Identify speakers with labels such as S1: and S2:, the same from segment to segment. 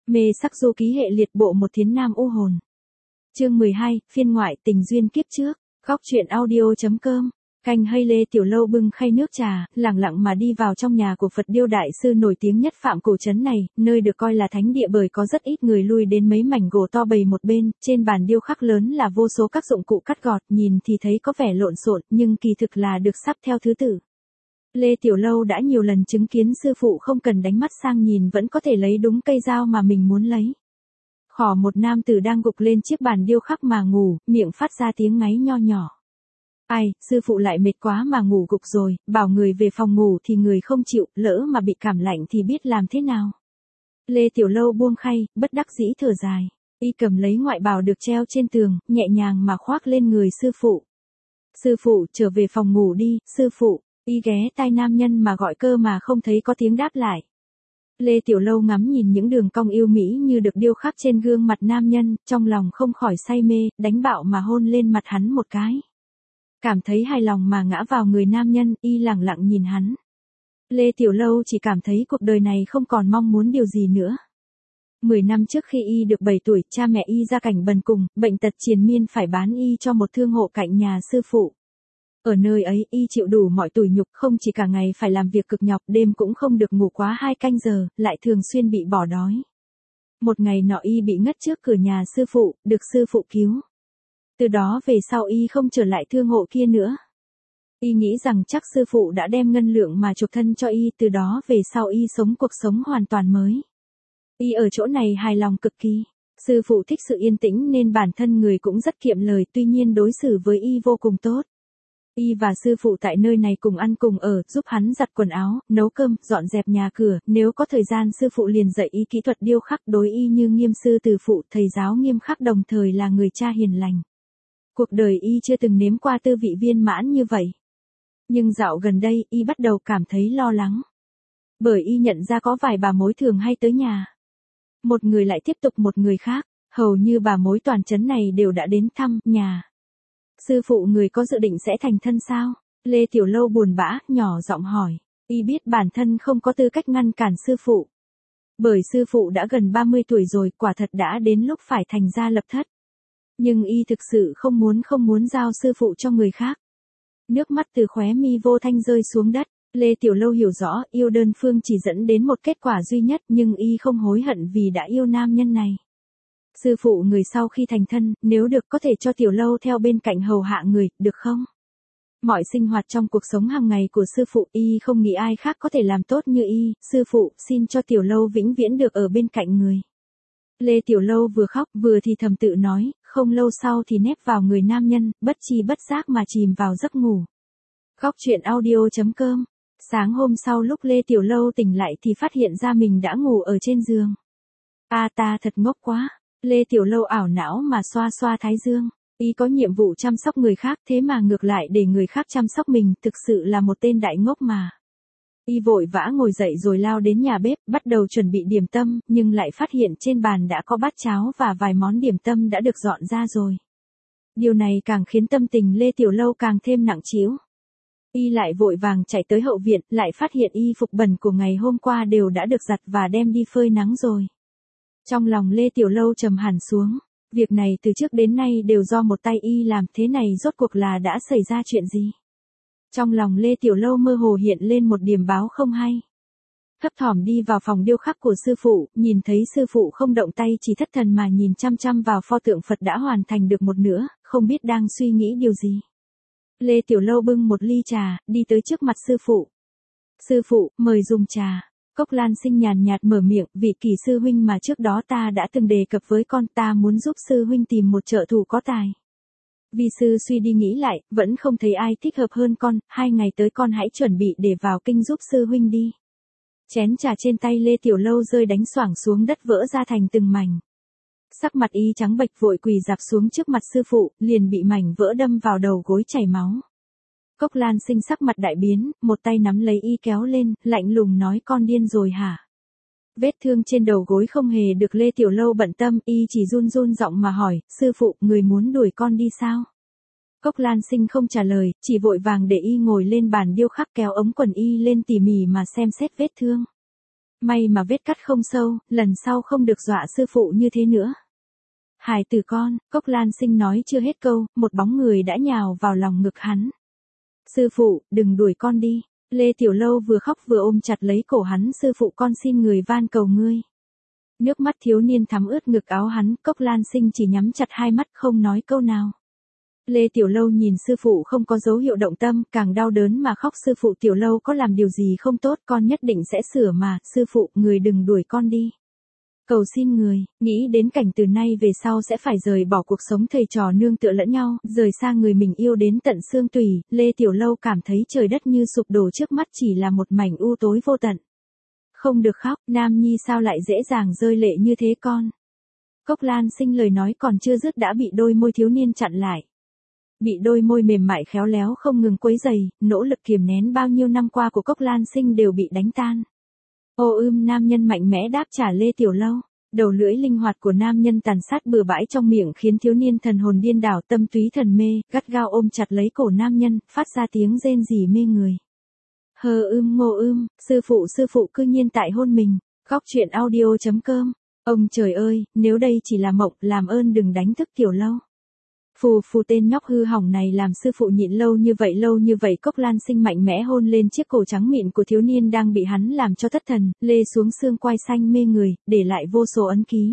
S1: Mê sắc du ký hệ liệt bộ một thiến nam u hồn. Chương 12, phiên ngoại tình duyên kiếp trước. Góc truyện audio.com. Canh hay Lê Tiểu Lâu bưng khay nước trà, lặng lặng mà đi vào trong nhà của Phật Điêu đại sư nổi tiếng nhất Phạm Cổ trấn này, nơi được coi là thánh địa bởi có rất ít người lui đến mấy mảnh gỗ to bày một bên, trên bàn điêu khắc lớn là vô số các dụng cụ cắt gọt, nhìn thì thấy có vẻ lộn xộn, nhưng kỳ thực là được sắp theo thứ tự. Lê Tiểu Lâu đã nhiều lần chứng kiến sư phụ không cần đánh mắt sang nhìn vẫn có thể lấy đúng cây dao mà mình muốn lấy. Khỏ một nam tử đang gục lên chiếc bàn điêu khắc mà ngủ, miệng phát ra tiếng ngáy nho nhỏ. Ai, sư phụ lại mệt quá mà ngủ gục rồi, bảo người về phòng ngủ thì người không chịu, lỡ mà bị cảm lạnh thì biết làm thế nào. Lê Tiểu Lâu buông khay, bất đắc dĩ thở dài. Y cầm lấy ngoại bào được treo trên tường, nhẹ nhàng mà khoác lên người sư phụ. Sư phụ, trở về phòng ngủ đi, sư phụ. Y ghé tai nam nhân mà gọi cơ mà không thấy có tiếng đáp lại. Lê Tiểu Lâu ngắm nhìn những đường cong yêu mỹ như được điêu khắc trên gương mặt nam nhân, trong lòng không khỏi say mê, đánh bạo mà hôn lên mặt hắn một cái. Cảm thấy hài lòng mà ngã vào người nam nhân, Y lặng lặng nhìn hắn. Lê Tiểu Lâu chỉ cảm thấy cuộc đời này không còn mong muốn điều gì nữa. 10 năm trước khi Y được 7 tuổi, cha mẹ Y ra cảnh bần cùng, bệnh tật triền miên phải bán Y cho một thương hộ cạnh nhà sư phụ. Ở nơi ấy, Y chịu đủ mọi tủi nhục, không chỉ cả ngày phải làm việc cực nhọc, đêm cũng không được ngủ quá 2 canh giờ, lại thường xuyên bị bỏ đói. Một ngày nọ Y bị ngất trước cửa nhà sư phụ, được sư phụ cứu. Từ đó về sau Y không trở lại thương hộ kia nữa. Y nghĩ rằng chắc sư phụ đã đem ngân lượng mà chuộc thân cho Y, từ đó về sau Y sống cuộc sống hoàn toàn mới. Y ở chỗ này hài lòng cực kỳ. Sư phụ thích sự yên tĩnh nên bản thân người cũng rất kiệm lời, tuy nhiên đối xử với Y vô cùng tốt. Y và sư phụ tại nơi này cùng ăn cùng ở, giúp hắn giặt quần áo, nấu cơm, dọn dẹp nhà cửa, nếu có thời gian sư phụ liền dạy Y kỹ thuật điêu khắc, đối Y như nghiêm sư từ phụ, thầy giáo nghiêm khắc đồng thời là người cha hiền lành. Cuộc đời Y chưa từng nếm qua tư vị viên mãn như vậy. Nhưng dạo gần đây, Y bắt đầu cảm thấy lo lắng. Bởi Y nhận ra có vài bà mối thường hay tới nhà. Một người lại tiếp tục một người khác, hầu như bà mối toàn trấn này đều đã đến thăm nhà. Sư phụ người có dự định sẽ thành thân sao? Lê Tiểu Lâu buồn bã, nhỏ giọng hỏi. Y biết bản thân không có tư cách ngăn cản sư phụ. Bởi sư phụ đã gần 30 tuổi rồi, quả thật đã đến lúc phải thành gia lập thất. Nhưng Y thực sự không muốn giao sư phụ cho người khác. Nước mắt từ khóe mi vô thanh rơi xuống đất. Lê Tiểu Lâu hiểu rõ, yêu đơn phương chỉ dẫn đến một kết quả duy nhất, nhưng Y không hối hận vì đã yêu nam nhân này. Sư phụ người sau khi thành thân, nếu được có thể cho Tiểu Lâu theo bên cạnh hầu hạ người, được không? Mọi sinh hoạt trong cuộc sống hàng ngày của sư phụ, Y không nghĩ ai khác có thể làm tốt như Y, sư phụ, xin cho Tiểu Lâu vĩnh viễn được ở bên cạnh người. Lê Tiểu Lâu vừa khóc, vừa thì thầm tự nói, không lâu sau thì nép vào người nam nhân, bất tri bất giác mà chìm vào giấc ngủ. Góc truyện audio.com. Sáng hôm sau lúc Lê Tiểu Lâu tỉnh lại thì phát hiện ra mình đã ngủ ở trên giường. Ta thật ngốc quá. Lê Tiểu Lâu ảo não mà xoa xoa thái dương. Y có nhiệm vụ chăm sóc người khác, thế mà ngược lại để người khác chăm sóc mình, thực sự là một tên đại ngốc mà. Y vội vã ngồi dậy rồi lao đến nhà bếp, bắt đầu chuẩn bị điểm tâm, nhưng lại phát hiện trên bàn đã có bát cháo và vài món điểm tâm đã được dọn ra rồi. Điều này càng khiến tâm tình Lê Tiểu Lâu càng thêm nặng trĩu. Y lại vội vàng chạy tới hậu viện, lại phát hiện y phục bẩn của ngày hôm qua đều đã được giặt và đem đi phơi nắng rồi. Trong lòng Lê Tiểu Lâu trầm hẳn xuống. Việc này từ trước đến nay đều do một tay Y làm, thế này rốt cuộc là đã xảy ra chuyện gì? Trong lòng Lê Tiểu Lâu mơ hồ hiện lên một điềm báo không hay. Thấp thỏm đi vào phòng điêu khắc của sư phụ, nhìn thấy sư phụ không động tay, chỉ thất thần mà nhìn chăm chăm vào pho tượng Phật đã hoàn thành được một nửa, không biết đang suy nghĩ điều gì. Lê Tiểu Lâu bưng một ly trà, đi tới trước mặt sư phụ. Sư phụ, mời dùng trà. Cốc Lan Sinh nhàn nhạt mở miệng, vị Kỳ sư huynh mà trước đó ta đã từng đề cập với con, ta muốn giúp sư huynh tìm một trợ thủ có tài. Vi sư suy đi nghĩ lại, vẫn không thấy ai thích hợp hơn con, 2 ngày tới con hãy chuẩn bị để vào kinh giúp sư huynh đi. Chén trà trên tay Lê Tiểu Lâu rơi đánh xoảng xuống đất vỡ ra thành từng mảnh. Sắc mặt Y trắng bệch vội quỳ rạp xuống trước mặt sư phụ, liền bị mảnh vỡ đâm vào đầu gối chảy máu. Cốc Lan Sinh sắc mặt đại biến, một tay nắm lấy Y kéo lên, lạnh lùng nói con điên rồi hả? Vết thương trên đầu gối không hề được Lê Tiểu Lâu bận tâm, Y chỉ run run giọng mà hỏi, sư phụ, người muốn đuổi con đi sao? Cốc Lan Sinh không trả lời, chỉ vội vàng để Y ngồi lên bàn điêu khắc kéo ống quần Y lên tỉ mỉ mà xem xét vết thương. May mà vết cắt không sâu, lần sau không được dọa sư phụ như thế nữa. Hải tử con, Cốc Lan Sinh nói chưa hết câu, một bóng người đã nhào vào lòng ngực hắn. Sư phụ, đừng đuổi con đi. Lê Tiểu Lâu vừa khóc vừa ôm chặt lấy cổ hắn. Sư phụ con xin người van cầu ngươi. Nước mắt thiếu niên thắm ướt ngực áo hắn. Cốc Lan Sinh chỉ nhắm chặt hai mắt không nói câu nào. Lê Tiểu Lâu nhìn sư phụ không có dấu hiệu động tâm, càng đau đớn mà khóc. Sư phụ Tiểu Lâu có làm điều gì không tốt, con nhất định sẽ sửa mà. Sư phụ, người đừng đuổi con đi. Cầu xin người, nghĩ đến cảnh từ nay về sau sẽ phải rời bỏ cuộc sống thầy trò nương tựa lẫn nhau, rời xa người mình yêu đến tận xương tủy. Lê Tiểu Lâu cảm thấy trời đất như sụp đổ trước mắt, chỉ là một mảnh u tối vô tận. Không được khóc, Nam Nhi sao lại dễ dàng rơi lệ như thế con. Cốc Lan Sinh lời nói còn chưa dứt đã bị đôi môi thiếu niên chặn lại. Bị đôi môi mềm mại khéo léo không ngừng quấy rầy, nỗ lực kiềm nén bao nhiêu năm qua của Cốc Lan Sinh đều bị đánh tan. Nam nhân mạnh mẽ đáp trả Lê Tiểu Lâu. Đầu lưỡi linh hoạt của nam nhân tàn sát bừa bãi trong miệng khiến thiếu niên thần hồn điên đảo, tâm túy thần mê, gắt gao ôm chặt lấy cổ nam nhân, phát ra tiếng rên rỉ mê người. Sư phụ cư nhiên tại hôn mình. Góc truyện audio.com. Ông trời ơi, nếu đây chỉ là mộng, làm ơn đừng đánh thức Tiểu Lâu. Phù tên nhóc hư hỏng này làm sư phụ nhịn lâu như vậy. Cốc Lan Sinh mạnh mẽ hôn lên chiếc cổ trắng mịn của thiếu niên đang bị hắn làm cho thất thần, lê xuống xương quai xanh mê người, để lại vô số ấn ký.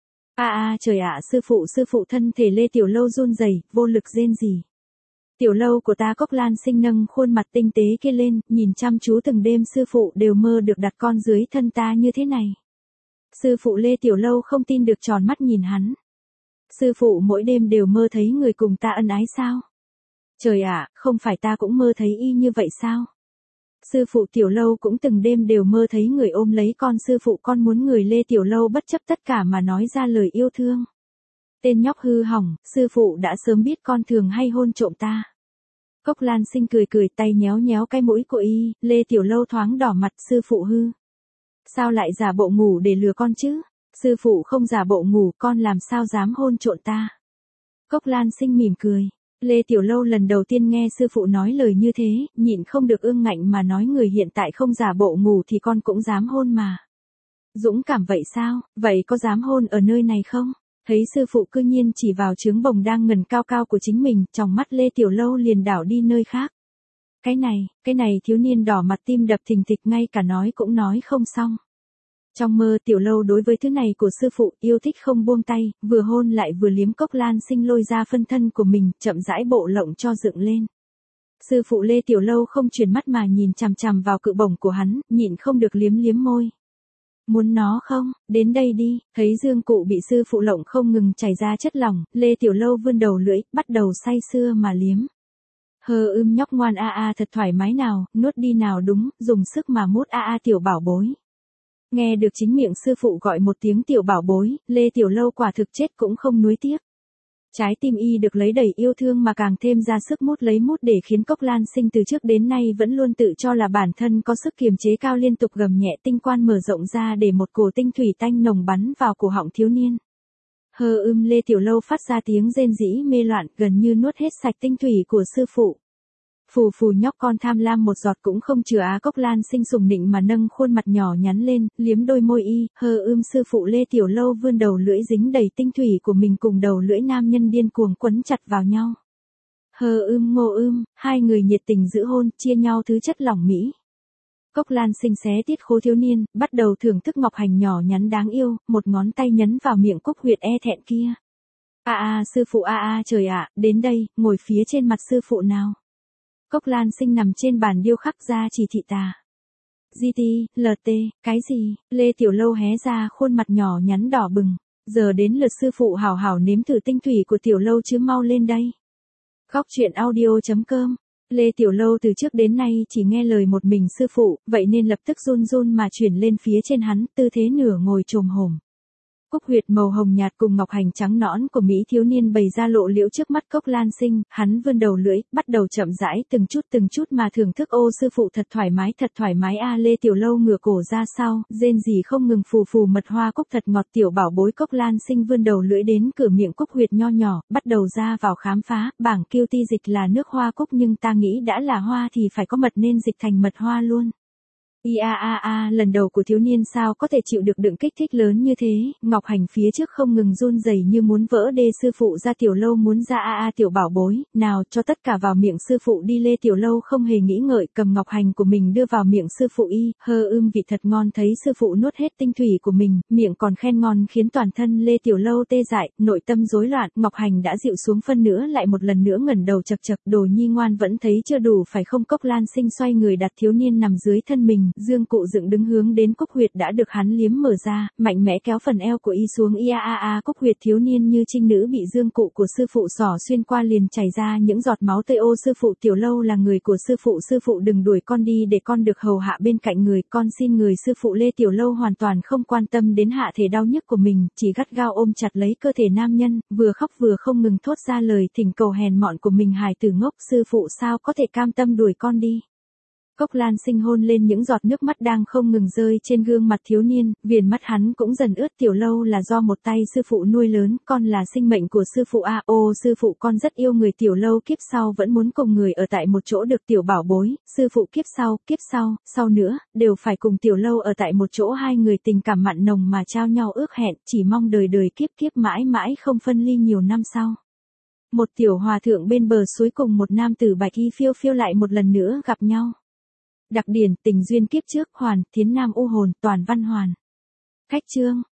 S1: Trời ạ, sư phụ, thân thể Lê Tiểu Lâu run rẩy, vô lực rên rỉ. Tiểu Lâu của ta. Cốc Lan Sinh nâng khuôn mặt tinh tế kia lên, nhìn chăm chú từng đêm sư phụ đều mơ được đặt con dưới thân ta như thế này. Sư phụ. Lê Tiểu Lâu không tin được tròn mắt nhìn hắn. Sư phụ mỗi đêm đều mơ thấy người cùng ta ân ái sao? Trời ạ, không phải ta cũng mơ thấy y như vậy sao? Sư phụ. Tiểu Lâu cũng từng đêm đều mơ thấy người ôm lấy con. Sư phụ, con muốn người. Lê Tiểu Lâu bất chấp tất cả mà nói ra lời yêu thương. Tên nhóc hư hỏng, sư phụ đã sớm biết con thường hay hôn trộm ta. Cốc Lan Sinh cười tay nhéo nhéo cái mũi của y. Lê Tiểu Lâu thoáng đỏ mặt. Sư phụ hư. Sao lại giả bộ ngủ để lừa con chứ? Sư phụ không giả bộ ngủ, con làm sao dám hôn trộm ta. Cốc Lan Sinh mỉm cười. Lê Tiểu Lâu lần đầu tiên nghe sư phụ nói lời như thế, nhịn không được ương ngạnh mà nói, người hiện tại không giả bộ ngủ thì con cũng dám hôn mà. Dũng cảm vậy sao, vậy có dám hôn ở nơi này không? Thấy sư phụ cư nhiên chỉ vào trướng bồng đang ngần cao cao của chính mình, trong mắt Lê Tiểu Lâu liền đảo đi nơi khác. Cái này, thiếu niên đỏ mặt tim đập thình thịch, ngay cả nói cũng nói không xong. Trong mơ Tiểu Lâu đối với thứ này của sư phụ yêu thích không buông tay, vừa hôn lại vừa liếm. Cốc Lan Sinh lôi ra phân thân của mình, chậm rãi bộ lộng cho dựng lên. Sư phụ. Lê Tiểu Lâu không chuyển mắt mà nhìn chằm chằm vào cự bổng của hắn, nhịn không được liếm môi. Muốn nó không, đến đây đi. Thấy dương cụ bị sư phụ lộng không ngừng chảy ra chất lỏng, Lê Tiểu Lâu vươn đầu lưỡi, bắt đầu say sưa mà liếm. Nhóc ngoan thật thoải mái nào, nuốt đi nào, đúng, dùng sức mà mút tiểu bảo bối. Nghe được chính miệng sư phụ gọi một tiếng tiểu bảo bối, Lê Tiểu Lâu quả thực chết cũng không nuối tiếc. Trái tim y được lấy đầy yêu thương mà càng thêm ra sức mút để khiến Cốc Lan Sinh từ trước đến nay vẫn luôn tự cho là bản thân có sức kiềm chế cao, liên tục gầm nhẹ, tinh quan mở rộng ra để một cổ tinh thủy tanh nồng bắn vào cổ họng thiếu niên. Lê Tiểu Lâu phát ra tiếng rên rỉ mê loạn, gần như nuốt hết sạch tinh thủy của sư phụ. Phù nhóc con tham lam một giọt cũng không chừa. Cốc Lan Sinh sùng nịnh mà nâng khuôn mặt nhỏ nhắn lên, liếm đôi môi y. Sư phụ. Lê Tiểu Lâu vươn đầu lưỡi dính đầy tinh thủy của mình cùng đầu lưỡi nam nhân điên cuồng quấn chặt vào nhau. Hai người nhiệt tình giữ hôn, chia nhau thứ chất lỏng mỹ. Cốc Lan Sinh xé tiết khố thiếu niên, bắt đầu thưởng thức ngọc hành nhỏ nhắn đáng yêu, một ngón tay nhấn vào miệng cúc huyệt e thẹn kia. Sư phụ. Trời ạ, đến đây, ngồi phía trên mặt sư phụ nào. Cốc Lan Sinh nằm trên bàn điêu khắc ra chỉ thị tà. LT, cái gì? Lê Tiểu Lâu hé ra khuôn mặt nhỏ nhắn đỏ bừng. Giờ đến lượt sư phụ hảo hảo nếm thử tinh thủy của Tiểu Lâu chứ, mau lên đây. Góc truyện audio.com. Lê Tiểu Lâu từ trước đến nay chỉ nghe lời một mình sư phụ, vậy nên lập tức run mà chuyển lên phía trên hắn, tư thế nửa ngồi chồm hổm. Cúc huyệt màu hồng nhạt cùng ngọc hành trắng nõn của mỹ thiếu niên bày ra lộ liễu trước mắt Cốc Lan Sinh, hắn vươn đầu lưỡi, bắt đầu chậm rãi từng chút mà thưởng thức. Sư phụ thật thoải mái Lê Tiểu Lâu ngửa cổ ra sau, rên rỉ không ngừng. Phù mật hoa cúc thật ngọt, tiểu bảo bối. Cốc Lan Sinh vươn đầu lưỡi đến cửa miệng cúc huyệt nho nhỏ, bắt đầu ra vào khám phá. Bảng kiêu ti dịch là nước hoa cúc nhưng ta nghĩ đã là hoa thì phải có mật nên dịch thành mật hoa luôn. Lần đầu của thiếu niên sao có thể chịu được đựng kích thích lớn như thế, Ngọc Hành phía trước không ngừng run rẩy như muốn vỡ đê. Sư phụ ra Tiểu Lâu muốn ra tiểu bảo bối, nào cho tất cả vào miệng sư phụ đi. Lê Tiểu Lâu không hề nghĩ ngợi cầm Ngọc Hành của mình đưa vào miệng sư phụ vị thật ngon. Thấy sư phụ nuốt hết tinh thủy của mình, miệng còn khen ngon khiến toàn thân Lê Tiểu Lâu tê dại, nội tâm rối loạn. Ngọc Hành đã dịu xuống phân nữa, lại một lần nữa ngẩng đầu chậc chậc, đồ nhi ngoan vẫn thấy chưa đủ phải không? Cốc Lan Sinh xoay người đặt thiếu niên nằm dưới thân mình, dương cụ dựng đứng hướng đến cốc huyệt đã được hắn liếm mở ra, mạnh mẽ kéo phần eo của y xuống. Cốc huyệt thiếu niên như trinh nữ bị dương cụ của sư phụ xỏ xuyên qua liền chảy ra những giọt máu tươi. Ô sư phụ, Tiểu Lâu là người của sư phụ đừng đuổi con đi để con được hầu hạ bên cạnh người, con xin người. Sư phụ Lê Tiểu Lâu hoàn toàn không quan tâm đến hạ thể đau nhức của mình, chỉ gắt gao ôm chặt lấy cơ thể nam nhân, vừa khóc vừa không ngừng thốt ra lời thỉnh cầu hèn mọn của mình. Hài tử ngốc, sư phụ sao có thể cam tâm đuổi con đi? Cốc Lan Sinh hôn lên những giọt nước mắt đang không ngừng rơi trên gương mặt thiếu niên, viền mắt hắn cũng dần ướt. Tiểu Lâu là do một tay sư phụ nuôi lớn, con là sinh mệnh của sư phụ ô sư phụ, con rất yêu người. Tiểu Lâu kiếp sau vẫn muốn cùng người ở tại một chỗ được tiểu bảo bối. Sư phụ kiếp sau nữa, đều phải cùng Tiểu Lâu ở tại một chỗ. Hai người tình cảm mặn nồng mà trao nhau ước hẹn, chỉ mong đời đời kiếp kiếp mãi mãi không phân ly. Nhiều năm sau, một tiểu hòa thượng bên bờ suối cùng một nam tử bạch y phiêu phiêu lại một lần nữa gặp nhau. Đặc điển, tình duyên kiếp trước, hoàn, thiến nam u hồn, toàn văn hoàn. Khách chương.